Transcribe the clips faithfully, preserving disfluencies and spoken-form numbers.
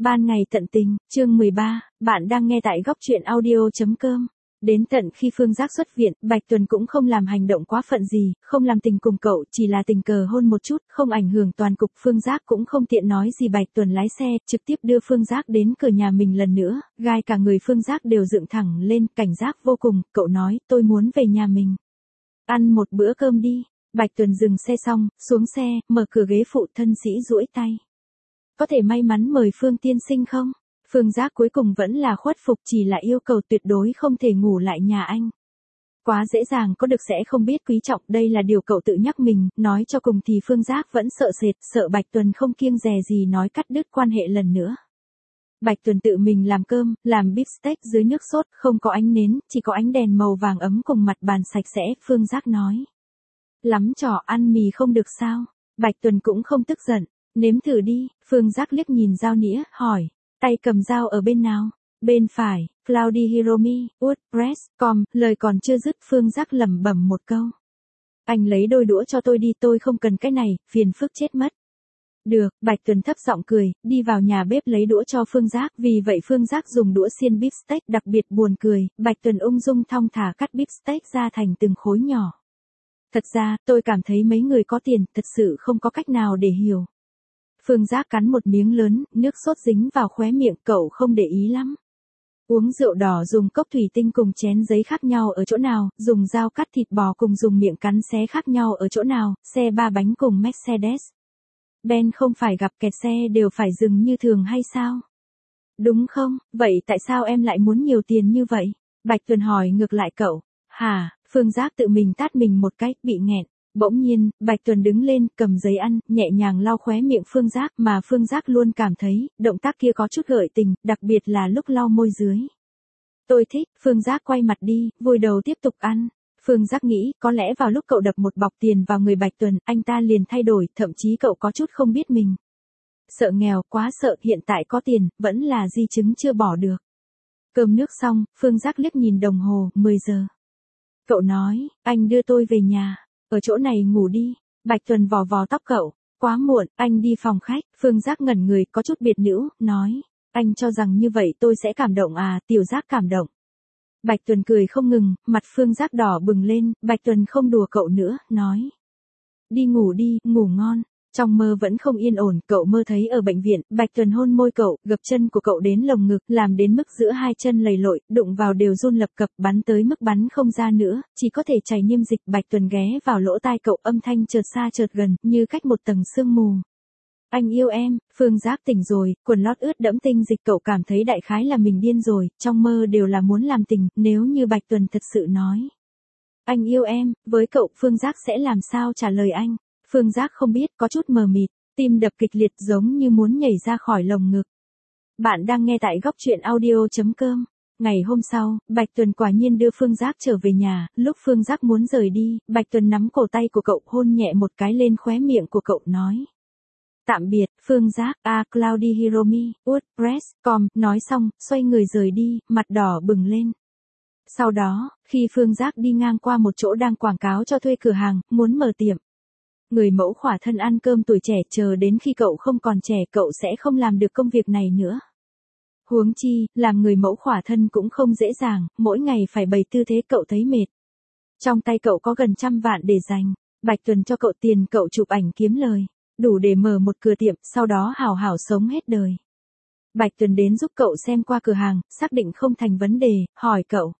Ban ngày tận tình, chương mười ba, bạn đang nghe tại góc truyện audio.com. Đến tận khi Phương Giác xuất viện, Bạch Tuần cũng không làm hành động quá phận gì, không làm tình cùng cậu, chỉ là tình cờ hôn một chút, không ảnh hưởng toàn cục. Phương Giác cũng không tiện nói gì. Bạch Tuần lái xe, trực tiếp đưa Phương Giác đến cửa nhà mình lần nữa, gai cả người Phương Giác đều dựng thẳng lên, cảnh giác vô cùng. Cậu nói, tôi muốn về nhà mình. Ăn một bữa cơm đi. Bạch Tuần dừng xe xong, xuống xe, mở cửa ghế phụ, thân sĩ duỗi tay. Có thể may mắn mời Phương tiên sinh không? Phương Giác cuối cùng vẫn là khuất phục, chỉ là yêu cầu tuyệt đối không thể ngủ lại nhà anh. Quá dễ dàng có được sẽ không biết quý trọng, đây là điều cậu tự nhắc mình, nói cho cùng thì Phương Giác vẫn sợ sệt, sợ Bạch Tuần không kiêng dè gì nói cắt đứt quan hệ lần nữa. Bạch Tuần tự mình làm cơm, làm beef steak dưới nước sốt, không có ánh nến, chỉ có ánh đèn màu vàng ấm cùng mặt bàn sạch sẽ. Phương Giác nói. Lắm trò, ăn mì không được sao? Bạch Tuần cũng không tức giận. Nếm thử đi. Phương Giác liếc nhìn dao nĩa, hỏi. Tay cầm dao ở bên nào? Bên phải. Cloudy Hiromi, WordPress, com, lời còn chưa dứt Phương Giác lẩm bẩm một câu. Anh lấy đôi đũa cho tôi đi, tôi không cần cái này, phiền phức chết mất. Được, Bạch Tuần thấp giọng cười, đi vào nhà bếp lấy đũa cho Phương Giác, vì vậy Phương Giác dùng đũa xiên beef steak. Đặc biệt buồn cười, Bạch Tuần ung dung thong thả cắt beef steak ra thành từng khối nhỏ. Thật ra, tôi cảm thấy mấy người có tiền, thật sự không có cách nào để hiểu. Phương Giác cắn một miếng lớn, nước sốt dính vào khóe miệng, cậu không để ý lắm. Uống rượu đỏ dùng cốc thủy tinh cùng chén giấy khác nhau ở chỗ nào, dùng dao cắt thịt bò cùng dùng miệng cắn xé khác nhau ở chỗ nào, xe ba bánh cùng Mercedes Ben không phải gặp kẹt xe đều phải dừng như thường hay sao? Đúng không, vậy tại sao em lại muốn nhiều tiền như vậy? Bạch Tuần hỏi ngược lại cậu. Hả? Phương Giác tự mình tát mình một cái, bị nghẹn. Bỗng nhiên, Bạch Tuần đứng lên, cầm giấy ăn, nhẹ nhàng lau khóe miệng Phương Giác, mà Phương Giác luôn cảm thấy, động tác kia có chút gợi tình, đặc biệt là lúc lau môi dưới. Tôi thích. Phương Giác quay mặt đi, vùi đầu tiếp tục ăn. Phương Giác nghĩ, có lẽ vào lúc cậu đập một bọc tiền vào người Bạch Tuần, anh ta liền thay đổi, thậm chí cậu có chút không biết mình. Sợ nghèo, quá sợ, hiện tại có tiền, vẫn là di chứng chưa bỏ được. Cơm nước xong, Phương Giác liếc nhìn đồng hồ, mười giờ. Cậu nói, anh đưa tôi về nhà, ở chỗ này ngủ đi. Bạch Tuần vò vò tóc cậu, quá muộn, anh đi phòng khách. Phương Giác ngẩn người, có chút biệt nữ, nói, anh cho rằng như vậy tôi sẽ cảm động à? Tiểu Giác cảm động. Bạch Tuần cười không ngừng, mặt Phương Giác đỏ bừng lên. Bạch Tuần không đùa cậu nữa, nói, đi ngủ đi, ngủ ngon. Trong mơ vẫn không yên ổn, cậu mơ thấy ở bệnh viện, Bạch Tuần hôn môi cậu, gập chân của cậu đến lồng ngực, làm đến mức giữa hai chân lầy lội, đụng vào đều run lập cập, bắn tới mức bắn không ra nữa, chỉ có thể chảy niêm dịch. Bạch Tuần ghé vào lỗ tai cậu, âm thanh chợt xa chợt gần, như cách một tầng sương mù. Anh yêu em. Phương Giác tỉnh rồi, quần lót ướt đẫm tinh dịch, cậu cảm thấy đại khái là mình điên rồi, trong mơ đều là muốn làm tình, nếu như Bạch Tuần thật sự nói. Anh yêu em, với cậu, Phương Giác sẽ làm sao trả lời anh? Phương Giác không biết, có chút mờ mịt, tim đập kịch liệt giống như muốn nhảy ra khỏi lồng ngực. Bạn đang nghe tại góc truyện audio.com. Ngày hôm sau, Bạch Tuần quả nhiên đưa Phương Giác trở về nhà, lúc Phương Giác muốn rời đi, Bạch Tuần nắm cổ tay của cậu, hôn nhẹ một cái lên khóe miệng của cậu, nói. Tạm biệt, Phương Giác, a Cloudy Hiromi, WordPress, com, nói xong, xoay người rời đi, mặt đỏ bừng lên. Sau đó, khi Phương Giác đi ngang qua một chỗ đang quảng cáo cho thuê cửa hàng, muốn mở tiệm. Người mẫu khỏa thân ăn cơm tuổi trẻ, chờ đến khi cậu không còn trẻ, cậu sẽ không làm được công việc này nữa. Huống chi, làm người mẫu khỏa thân cũng không dễ dàng, mỗi ngày phải bày tư thế, cậu thấy mệt. Trong tay cậu có gần trăm vạn để dành, Bạch Tuần cho cậu tiền, cậu chụp ảnh kiếm lời, đủ để mở một cửa tiệm, sau đó hảo hảo sống hết đời. Bạch Tuần đến giúp cậu xem qua cửa hàng, xác định không thành vấn đề, hỏi cậu.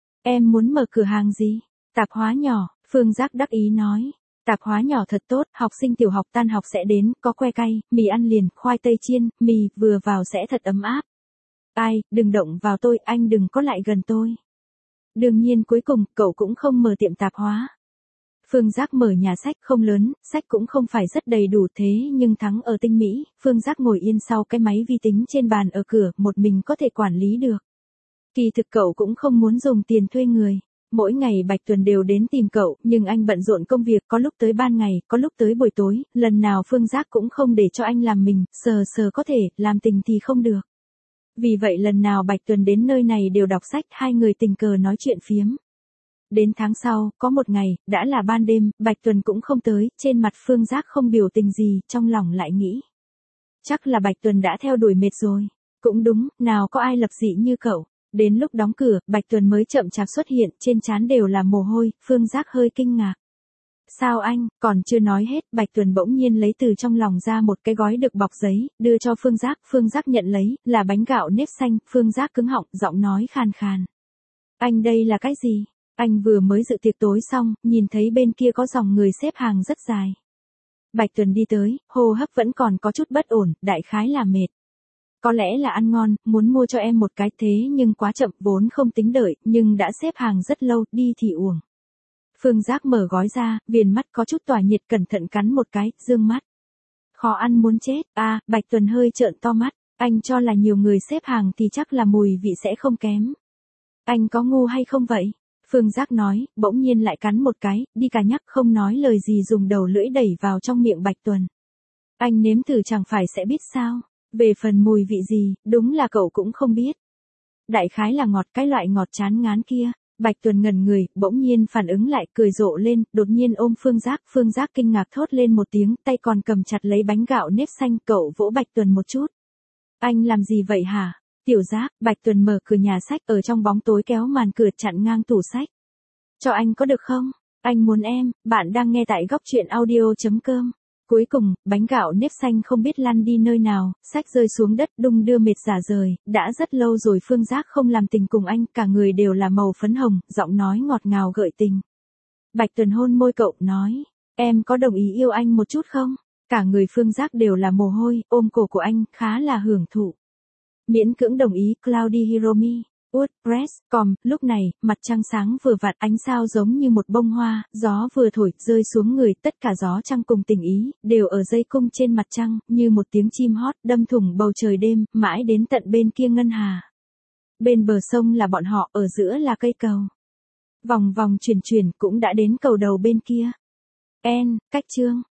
Em muốn mở cửa hàng gì? Tạp hóa nhỏ. Phương Giác đắc ý nói. Tạp hóa nhỏ thật tốt, học sinh tiểu học tan học sẽ đến, có que cay, mì ăn liền, khoai tây chiên, mì, vừa vào sẽ thật ấm áp. Ai, đừng động vào tôi, anh đừng có lại gần tôi. Đương nhiên cuối cùng, cậu cũng không mở tiệm tạp hóa. Phương Giác mở nhà sách, không lớn, sách cũng không phải rất đầy đủ, thế nhưng thắng ở tinh mỹ. Phương Giác ngồi yên sau cái máy vi tính trên bàn ở cửa, một mình có thể quản lý được. Kỳ thực cậu cũng không muốn dùng tiền thuê người. Mỗi ngày Bạch Tuần đều đến tìm cậu, nhưng anh bận rộn công việc, có lúc tới ban ngày, có lúc tới buổi tối, lần nào Phương Giác cũng không để cho anh làm mình, sờ sờ có thể, làm tình thì không được. Vì vậy lần nào Bạch Tuần đến nơi này đều đọc sách, hai người tình cờ nói chuyện phiếm. Đến tháng sau, có một ngày, đã là ban đêm, Bạch Tuần cũng không tới, trên mặt Phương Giác không biểu tình gì, trong lòng lại nghĩ. Chắc là Bạch Tuần đã theo đuổi mệt rồi. Cũng đúng, nào có ai lập dị như cậu. Đến lúc đóng cửa, Bạch Tuần mới chậm chạp xuất hiện, trên trán đều là mồ hôi, Phương Giác hơi kinh ngạc. Sao anh, còn chưa nói hết, Bạch Tuần bỗng nhiên lấy từ trong lòng ra một cái gói được bọc giấy, đưa cho Phương Giác, Phương Giác nhận lấy, là bánh gạo nếp xanh, Phương Giác cứng họng, giọng nói khàn khàn. Anh đây là cái gì? Anh vừa mới dự tiệc tối xong, nhìn thấy bên kia có dòng người xếp hàng rất dài. Bạch Tuần đi tới, hô hấp vẫn còn có chút bất ổn, đại khái là mệt. Có lẽ là ăn ngon, muốn mua cho em một cái thế nhưng quá chậm, vốn không tính đợi, nhưng đã xếp hàng rất lâu, đi thì uổng. Phương Giác mở gói ra, viền mắt có chút tỏa nhiệt, cẩn thận cắn một cái, dương mắt. Khó ăn muốn chết, à, Bạch Tuần hơi trợn to mắt, anh cho là nhiều người xếp hàng thì chắc là mùi vị sẽ không kém. Anh có ngu hay không vậy? Phương Giác nói, bỗng nhiên lại cắn một cái, đi cả nhắc không nói lời gì dùng đầu lưỡi đẩy vào trong miệng Bạch Tuần. Anh nếm thử chẳng phải sẽ biết sao, về phần mùi vị gì, đúng là cậu cũng không biết. Đại khái là ngọt, cái loại ngọt chán ngán kia. Bạch Tuần ngẩn người, bỗng nhiên phản ứng lại, cười rộ lên, đột nhiên ôm Phương Giác, Phương Giác kinh ngạc thốt lên một tiếng, tay còn cầm chặt lấy bánh gạo nếp xanh, cậu vỗ Bạch Tuần một chút. Anh làm gì vậy hả? Tiểu Giác, Bạch Tuần mở cửa nhà sách, ở trong bóng tối kéo màn cửa chặn ngang tủ sách. Cho anh có được không? Anh muốn em, bạn đang nghe tại góc truyện audio chấm com. Cuối cùng, bánh gạo nếp xanh không biết lăn đi nơi nào, sách rơi xuống đất đung đưa mệt rả rời, đã rất lâu rồi Phương Giác không làm tình cùng anh, cả người đều là màu phấn hồng, giọng nói ngọt ngào gợi tình. Bạch Tuần hôn môi cậu, nói, em có đồng ý yêu anh một chút không? Cả người Phương Giác đều là mồ hôi, ôm cổ của anh, khá là hưởng thụ. Miễn cưỡng đồng ý, Cloudy Hiromi. WordPress chấm com, lúc này, mặt trăng sáng vừa vặn, ánh sao giống như một bông hoa, gió vừa thổi, rơi xuống người, tất cả gió trăng cùng tình ý, đều ở dây cung trên mặt trăng, như một tiếng chim hót, đâm thủng bầu trời đêm, mãi đến tận bên kia ngân hà. Bên bờ sông là bọn họ, ở giữa là cây cầu. Vòng vòng chuyển chuyển, cũng đã đến cầu đầu bên kia. En, cách chương.